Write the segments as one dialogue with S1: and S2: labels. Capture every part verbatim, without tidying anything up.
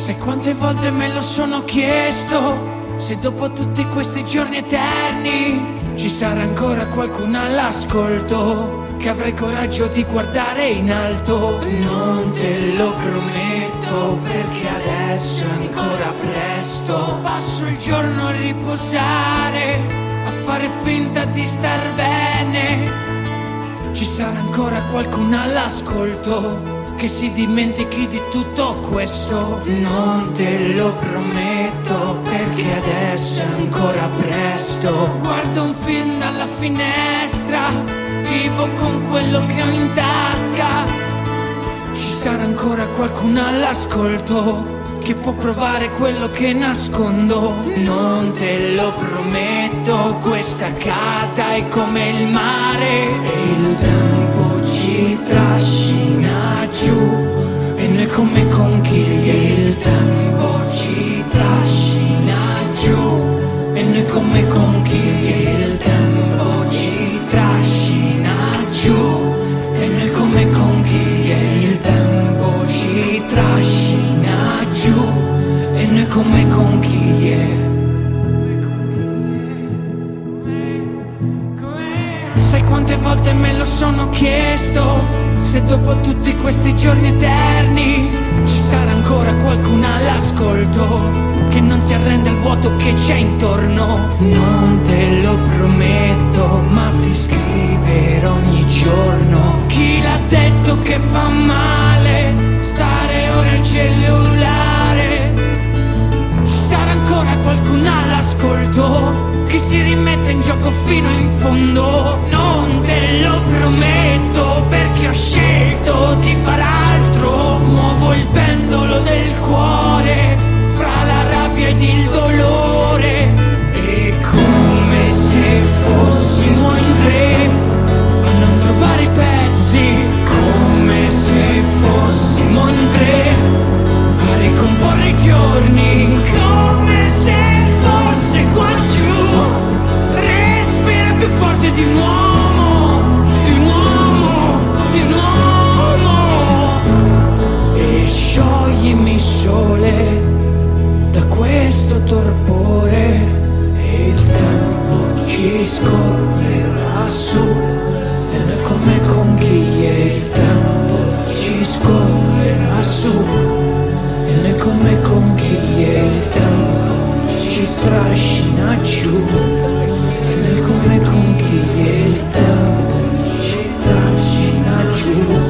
S1: Sai quante volte me lo sono chiesto, se dopo tutti questi giorni eterni ci sarà ancora qualcuno all'ascolto, che avrai coraggio di guardare in alto. Non te lo prometto, perché adesso è ancora presto. Passo il giorno a riposare, a fare finta di star bene. Ci sarà ancora qualcuno all'ascolto che si dimentichi di tutto questo. Non te lo prometto, perché adesso è ancora presto. Guardo un film dalla finestra, vivo con quello che ho in tasca. Ci sarà ancora qualcuno all'ascolto che può provare quello che nascondo. Non te lo prometto, questa casa è come il mare e il tempo ci trascina giù, e noi come conchiglie. Il tempo ci trascina giù, e noi come conchiglie. Il tempo ci trascina giù, e noi come conchiglie. Il tempo ci trascina giù, e noi come conchiglie. Sai quante volte me lo sono chiesto, se dopo tutti questi giorni eterni ci sarà ancora qualcuno all'ascolto che non si arrende al vuoto che c'è intorno. Non te lo prometto, ma ti scriverò ogni giorno. Chi l'ha detto che fa male stare ora al cellulare? Ci sarà ancora qualcuno all'ascolto che si rimette in gioco fino in fondo. Non te lo prometto, perché ho scelto di far altro. Muovo il pendolo del cuore fra la rabbia ed il dolore, è come se fossimo in tre a non trovare i pezzi, come se fossimo in tre a ricomporre i giorni, come se fosse qua giù. Respira più forte di un uomo, di un uomo, di un uomo, e scioglimi sole da questo torpore, e il tempo ci scorrerà su, e noi come conchiglie. Il tempo ci scorrerà su, e noi come conchiglie. Il tempo ci trascina giù, e noi come conchiglie. Il tempo ci trascina giù.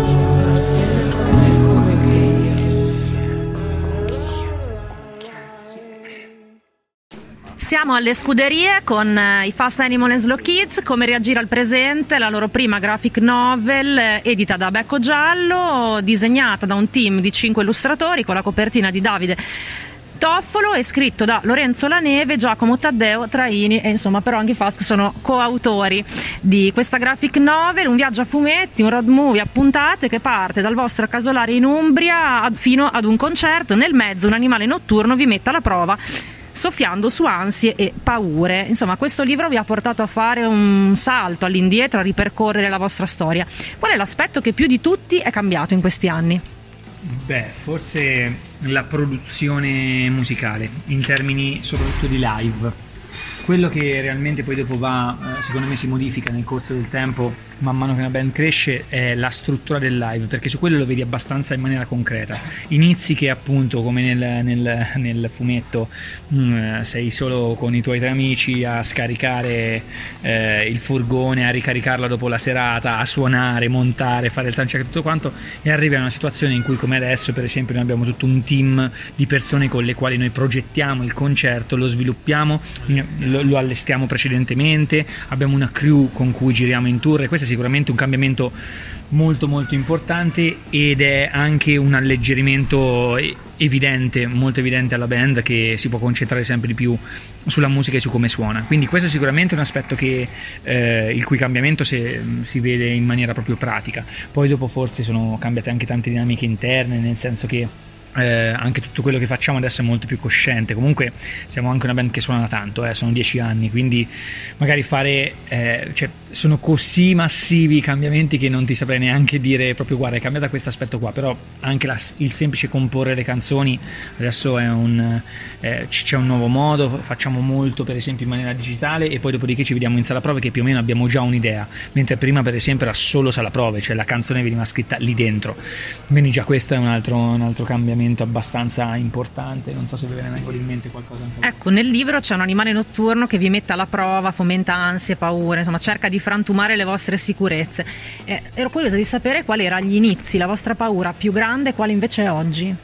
S2: Siamo alle scuderie con i Fast Animal and Slow Kids, come reagire al presente, la loro prima graphic novel edita da Becco Giallo, disegnata da un team di cinque illustratori con la copertina di Davide Toffolo e scritto da Lorenzo Laneve, Giacomo Taddeo Traini, e insomma però anche i Fast sono coautori di questa graphic novel, un viaggio a fumetti, un road movie a puntate che parte dal vostro casolare in Umbria ad, fino ad un concerto. Nel mezzo un animale notturno vi mette alla prova soffiando su ansie e paure. Insomma, questo libro vi ha portato a fare un salto all'indietro, a ripercorrere la vostra storia. Qual è l'aspetto che più di tutti è cambiato in questi anni?
S3: Beh, forse la produzione musicale, in termini soprattutto di live. Quello che realmente poi dopo va, secondo me si modifica nel corso del tempo, man mano che una band cresce, è la struttura del live, perché su quello lo vedi abbastanza in maniera concreta. Inizi che appunto, come nel, nel, nel fumetto, mh, sei solo con i tuoi tre amici a scaricare eh, il furgone, a ricaricarlo dopo la serata, a suonare, montare, fare il soundcheck e tutto quanto, e arrivi a una situazione in cui, come adesso per esempio, noi abbiamo tutto un team di persone con le quali noi progettiamo il concerto, lo sviluppiamo, lo, lo allestiamo precedentemente, abbiamo una crew con cui giriamo in tour, e questo è sicuramente un cambiamento molto molto importante, ed è anche un alleggerimento evidente, molto evidente alla band, che si può concentrare sempre di più sulla musica e su come suona. Quindi questo è sicuramente un aspetto che eh, il cui cambiamento si, si vede in maniera proprio pratica. Poi dopo forse sono cambiate anche tante dinamiche interne, nel senso che Eh, anche tutto quello che facciamo adesso è molto più cosciente. Comunque siamo anche una band che suona da tanto, eh, sono dieci anni, quindi magari fare eh, cioè, sono così massivi i cambiamenti che non ti saprei neanche dire proprio guarda è cambiata questo aspetto qua, però anche la, il semplice comporre le canzoni adesso è un eh, c'è un nuovo modo, facciamo molto per esempio in maniera digitale e poi dopodiché ci vediamo in sala prove che più o meno abbiamo già un'idea, mentre prima per esempio era solo sala prove, cioè la canzone veniva scritta lì dentro, quindi già questo è un altro, un altro cambiamento abbastanza importante. Non so se vi viene ancora in mente qualcosa.
S2: Ecco, nel libro c'è un animale notturno che vi mette alla prova, fomenta ansie, paure, insomma cerca di frantumare le vostre sicurezze. Eh, ero curiosa di sapere quali erano gli inizi, la vostra paura più grande e quale invece è oggi.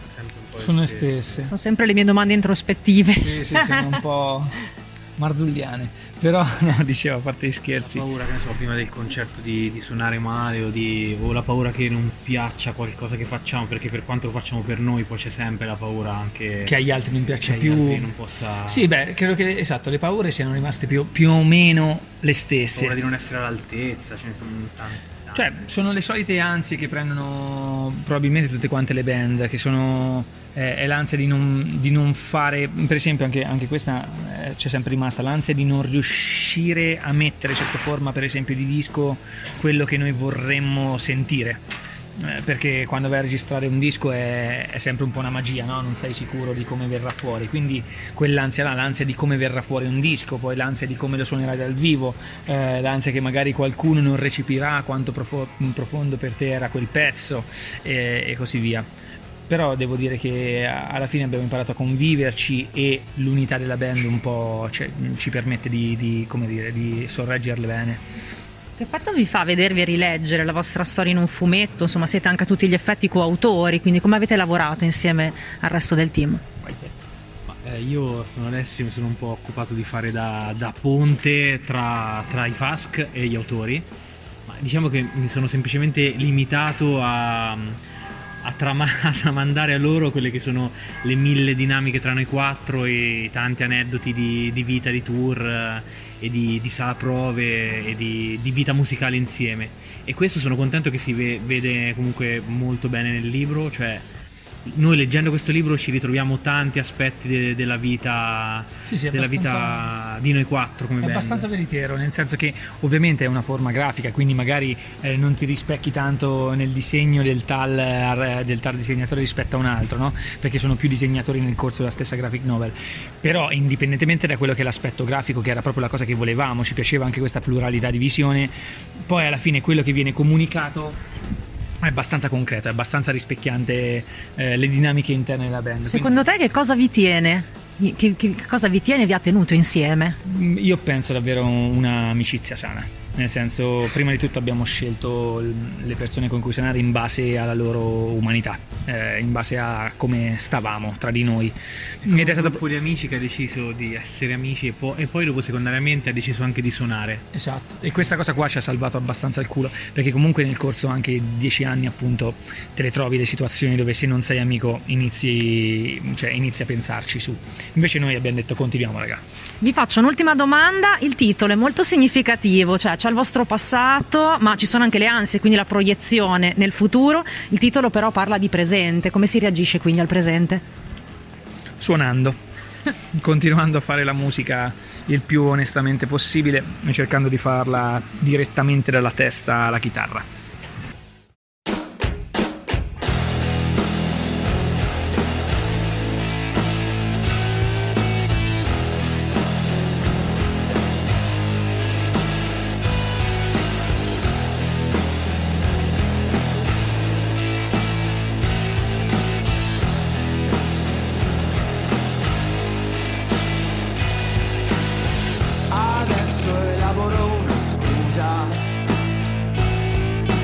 S3: Sono le stesse.
S2: Sono sempre le mie domande introspettive.
S3: Sì, sì, sono un po' marzulliane, però no, dicevo, a parte gli scherzi,
S4: la paura che ne so prima del concerto di, di suonare male o, di, o la paura che non piaccia qualcosa che facciamo, perché per quanto lo facciamo per noi poi c'è sempre la paura anche
S3: che agli altri non piaccia
S4: che
S3: più,
S4: agli altri non possa...
S3: Sì, beh, credo che esatto, le paure siano rimaste più, più o meno le stesse,
S4: paura di non essere all'altezza, ce ne sono tante.
S3: Cioè, sono le solite ansie che prendono probabilmente tutte quante le band, che sono eh, è l'ansia di non, di non fare, per esempio anche, anche questa eh, c'è sempre rimasta, l'ansia di non riuscire a mettere sotto forma per esempio di disco quello che noi vorremmo sentire. Eh, perché quando vai a registrare un disco è, è sempre un po' una magia, no? Non sei sicuro di come verrà fuori, quindi quell'ansia là, l'ansia di come verrà fuori un disco, poi l'ansia di come lo suonerai dal vivo, eh, l'ansia che magari qualcuno non recepirà quanto profo- profondo per te era quel pezzo e, e così via. Però devo dire che alla fine abbiamo imparato a conviverci e l'unità della band un po' cioè, ci permette di, di, come dire, di sorreggerle bene.
S2: Che effetto vi fa vedervi e rileggere la vostra storia in un fumetto? Insomma, siete anche a tutti gli effetti coautori, quindi come avete lavorato insieme al resto del team?
S4: Ma, eh, io sono Alessio, mi sono un po' occupato di fare da, da ponte tra, tra i F A S C e gli autori, ma diciamo che mi sono semplicemente limitato a, a, trama, a tramandare a loro quelle che sono le mille dinamiche tra noi quattro e tanti aneddoti di, di vita, di tour e di, di sala prove e di, di vita musicale insieme, e questo sono contento che si ve, vede comunque molto bene nel libro, cioè noi leggendo questo libro ci ritroviamo tanti aspetti de, della vita
S3: sì, sì,
S4: della vita di noi quattro come
S3: è
S4: band.
S3: Abbastanza veritiero, nel senso che ovviamente è una forma grafica, quindi magari eh, non ti rispecchi tanto nel disegno del tal, del tal disegnatore rispetto a un altro, no? Perché sono più disegnatori nel corso della stessa graphic novel, però indipendentemente da quello che è l'aspetto grafico, che era proprio la cosa che volevamo, ci piaceva anche questa pluralità di visione, poi alla fine quello che viene comunicato è abbastanza concreto, è abbastanza rispecchiante eh, le dinamiche interne della band.
S2: Secondo Quindi, te che cosa vi tiene? Che, che cosa vi tiene e vi ha tenuto insieme?
S3: Io penso davvero un'amicizia sana, nel senso, prima di tutto abbiamo scelto le persone con cui suonare in base alla loro umanità, eh, in base a come stavamo tra di noi.
S4: Ed è stato un gruppo di amici che ha deciso di essere amici e, po- e poi dopo secondariamente ha deciso anche di suonare.
S3: Esatto, e questa cosa qua ci ha salvato abbastanza il culo, perché comunque nel corso anche di dieci anni appunto te le trovi le situazioni dove se non sei amico inizi, cioè, inizi a pensarci su. Invece noi abbiamo detto continuiamo, raga.
S2: Vi faccio un'ultima domanda, il titolo è molto significativo, cioè c'è il vostro passato ma ci sono anche le ansie, quindi la proiezione nel futuro, il titolo però parla di presente, come si reagisce quindi al presente?
S3: Suonando, continuando a fare la musica il più onestamente possibile e cercando di farla direttamente dalla testa alla chitarra.
S1: Adesso elaboro una scusa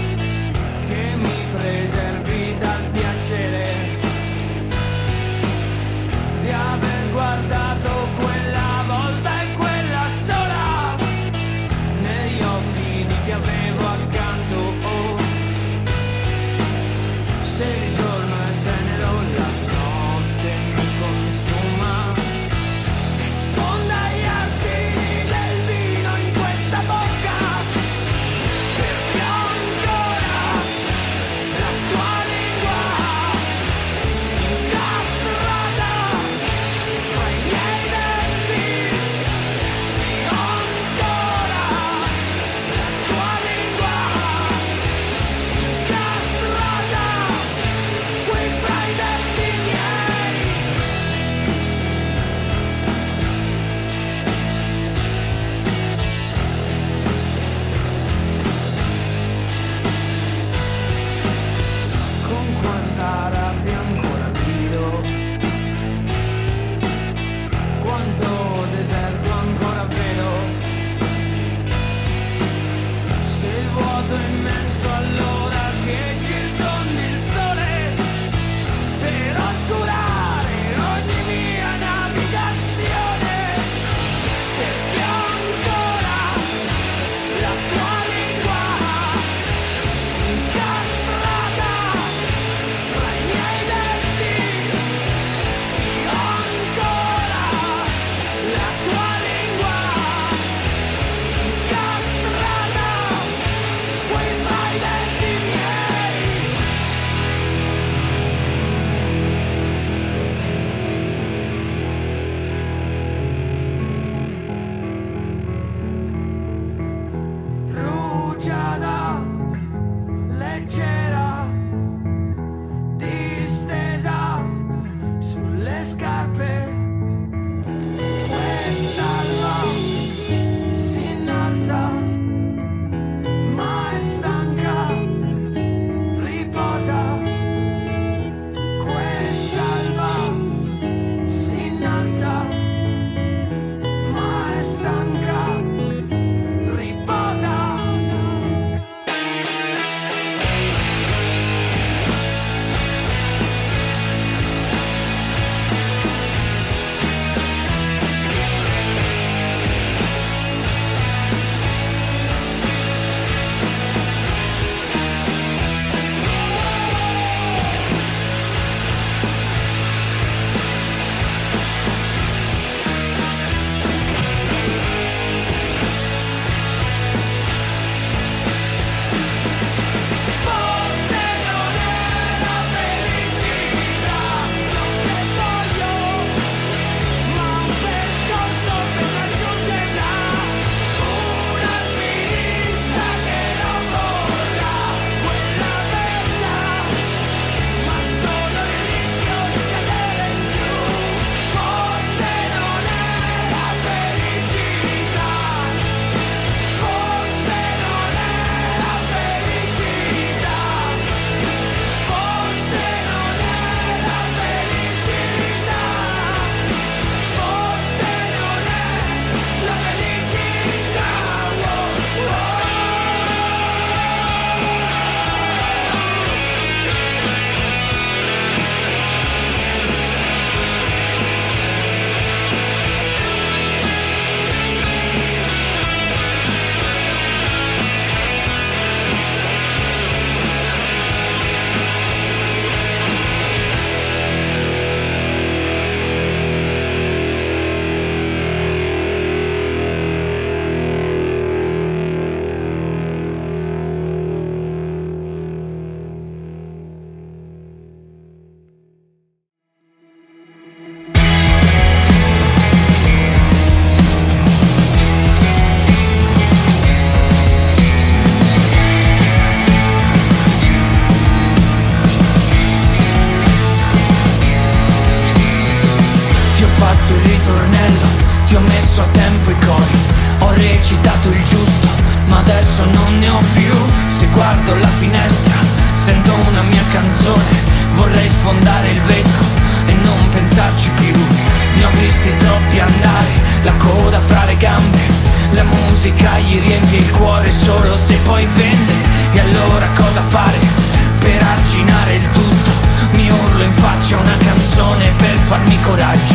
S1: ma adesso non ne ho più. Se guardo la finestra sento una mia canzone, vorrei sfondare il vetro e non pensarci più. Ne ho visti troppi andare, la coda fra le gambe, la musica gli riempie il cuore solo se poi vende. E allora cosa fare per arginare il tutto? Mi urlo in faccia una canzone per farmi coraggio.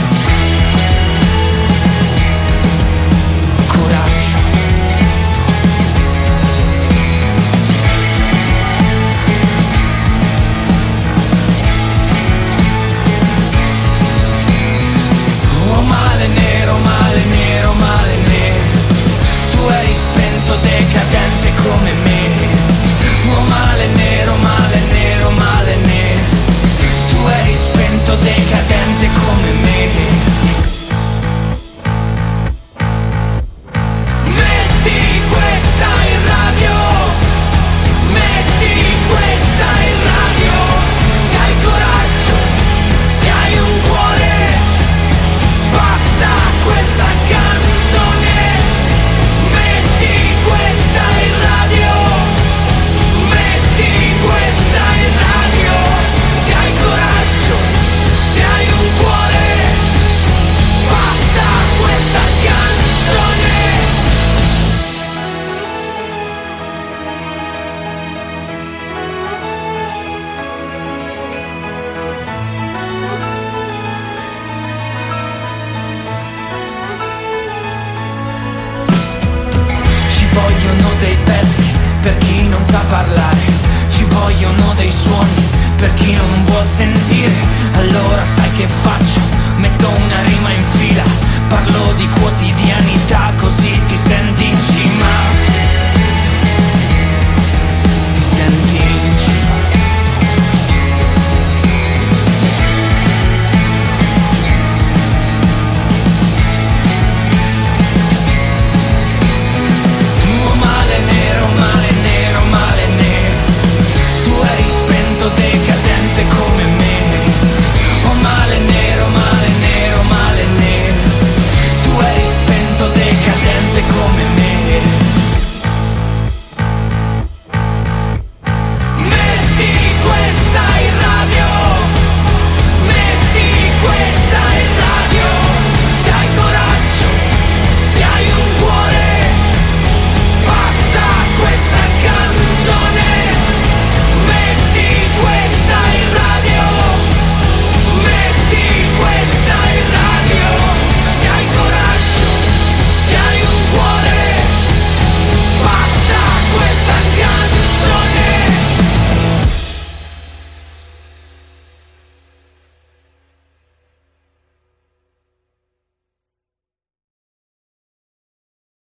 S1: Coraggio. Oh male nero, male nero, male nero, tu eri spento, decadente come me. Oh male nero, male nero, male nero, tu eri spento, decadente come me. Metti questa in radio, metti questa in radio, se hai coraggio, se hai un cuore, passa questa canzone. Metti questa in radio, metti questa in radio, se hai coraggio, se hai un cuore, passa questa canzone. Ci vogliono dei pezzi per chi non sa parlare, ci vogliono dei suoni per chi non vuol sentire. Allora sai che faccio? Metto una rima in fila, parlo di quotidianità così ti senti in cima.